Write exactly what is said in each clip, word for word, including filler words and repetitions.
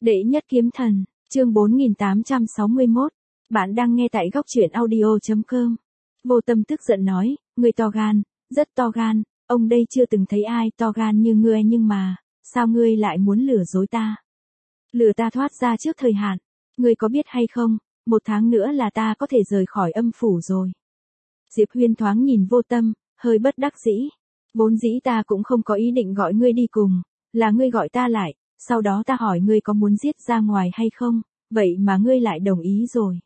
Đệ nhất kiếm thần, chương bốn nghìn tám trăm sáu mươi mốt. Bạn đang nghe tại góc truyện audio chấm com. Vô Tâm tức giận nói, ngươi to gan, rất to gan, ông đây chưa từng thấy ai to gan như ngươi nhưng mà, sao ngươi lại muốn lừa dối ta? Lừa ta thoát ra trước thời hạn, ngươi có biết hay không, một tháng nữa là ta có thể rời khỏi âm phủ rồi. Diệp Huyên thoáng nhìn Vô Tâm, hơi bất đắc dĩ. Vốn dĩ ta cũng không có ý định gọi ngươi đi cùng, là ngươi gọi ta lại, sau đó ta hỏi ngươi có muốn giết ra ngoài hay không, vậy mà ngươi lại đồng ý rồi.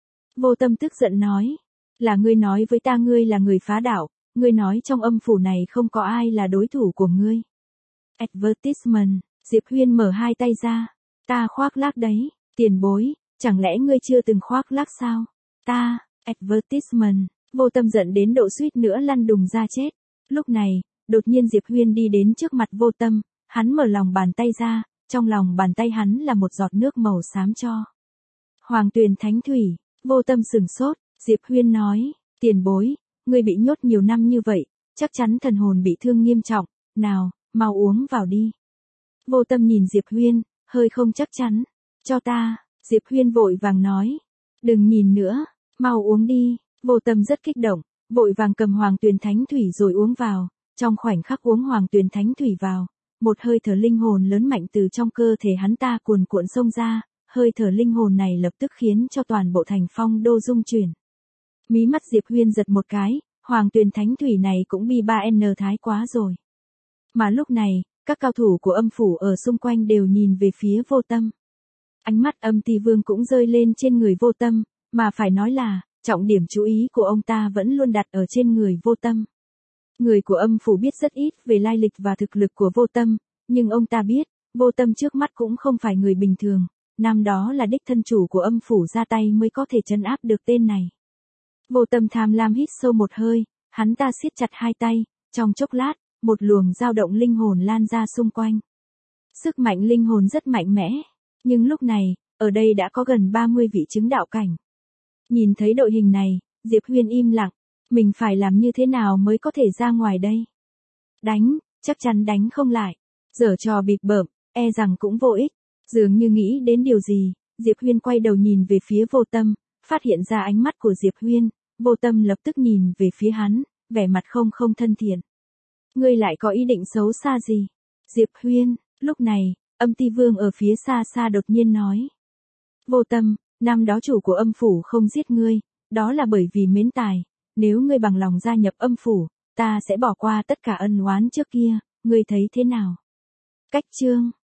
Vô Tâm tức giận nói, là ngươi nói với ta ngươi là người phá đạo, ngươi nói trong âm phủ này không có ai là đối thủ của ngươi. Advertisement, Diệp Huyên mở hai tay ra, ta khoác lác đấy, tiền bối, chẳng lẽ ngươi chưa từng khoác lác sao? Ta, advertisement, Vô Tâm giận đến độ suýt nữa lăn đùng ra chết. Lúc này, đột nhiên Diệp Huyên đi đến trước mặt Vô Tâm, hắn mở lòng bàn tay ra, trong lòng bàn tay hắn là một giọt nước màu xám cho. Hoàng Tuyền Thánh Thủy, Vô Tâm sửng sốt, Diệp Huyên nói, tiền bối, ngươi bị nhốt nhiều năm như vậy, chắc chắn thần hồn bị thương nghiêm trọng, nào, mau uống vào đi. Vô Tâm nhìn Diệp Huyên, hơi không chắc chắn, cho ta, Diệp Huyên vội vàng nói, đừng nhìn nữa, mau uống đi. Vô Tâm rất kích động, vội vàng cầm Hoàng Tuyền Thánh Thủy rồi uống vào, trong khoảnh khắc uống Hoàng Tuyền Thánh Thủy vào, một hơi thở linh hồn lớn mạnh từ trong cơ thể hắn ta cuồn cuộn xông ra, hơi thở linh hồn này lập tức khiến cho toàn bộ thành Phong Đô rung chuyển. Mí mắt Diệp Huyên giật một cái, Hoàng Tuyền Thánh Thủy này cũng bi ba n thái quá rồi. Mà lúc này, các cao thủ của âm phủ ở xung quanh đều nhìn về phía Vô Tâm. Ánh mắt Âm Ti Vương cũng rơi lên trên người Vô Tâm, mà phải nói là, trọng điểm chú ý của ông ta vẫn luôn đặt ở trên người Vô Tâm. Người của âm phủ biết rất ít về lai lịch và thực lực của Vô Tâm, nhưng ông ta biết, Vô Tâm trước mắt cũng không phải người bình thường, năm đó là đích thân chủ của âm phủ ra tay mới có thể trấn áp được tên này. Vô Tâm tham lam hít sâu một hơi, hắn ta siết chặt hai tay, trong chốc lát, một luồng dao động linh hồn lan ra xung quanh. Sức mạnh linh hồn rất mạnh mẽ, nhưng lúc này, ở đây đã có gần ba mươi vị chứng đạo cảnh. Nhìn thấy đội hình này, Diệp Huyên im lặng, mình phải làm như thế nào mới có thể ra ngoài đây? Đánh, chắc chắn đánh không lại. Giở trò bịp bợm, e rằng cũng vô ích. Dường như nghĩ đến điều gì, Diệp Huyên quay đầu nhìn về phía Vô Tâm, phát hiện ra ánh mắt của Diệp Huyên, Vô Tâm lập tức nhìn về phía hắn, vẻ mặt không không thân thiện. Ngươi lại có ý định xấu xa gì? Diệp Huyên, lúc này, Âm Ti Vương ở phía xa xa đột nhiên nói. Vô Tâm, năm đó chủ của âm phủ không giết ngươi, đó là bởi vì mến tài, nếu ngươi bằng lòng gia nhập âm phủ, ta sẽ bỏ qua tất cả ân oán trước kia, ngươi thấy thế nào? Cách chương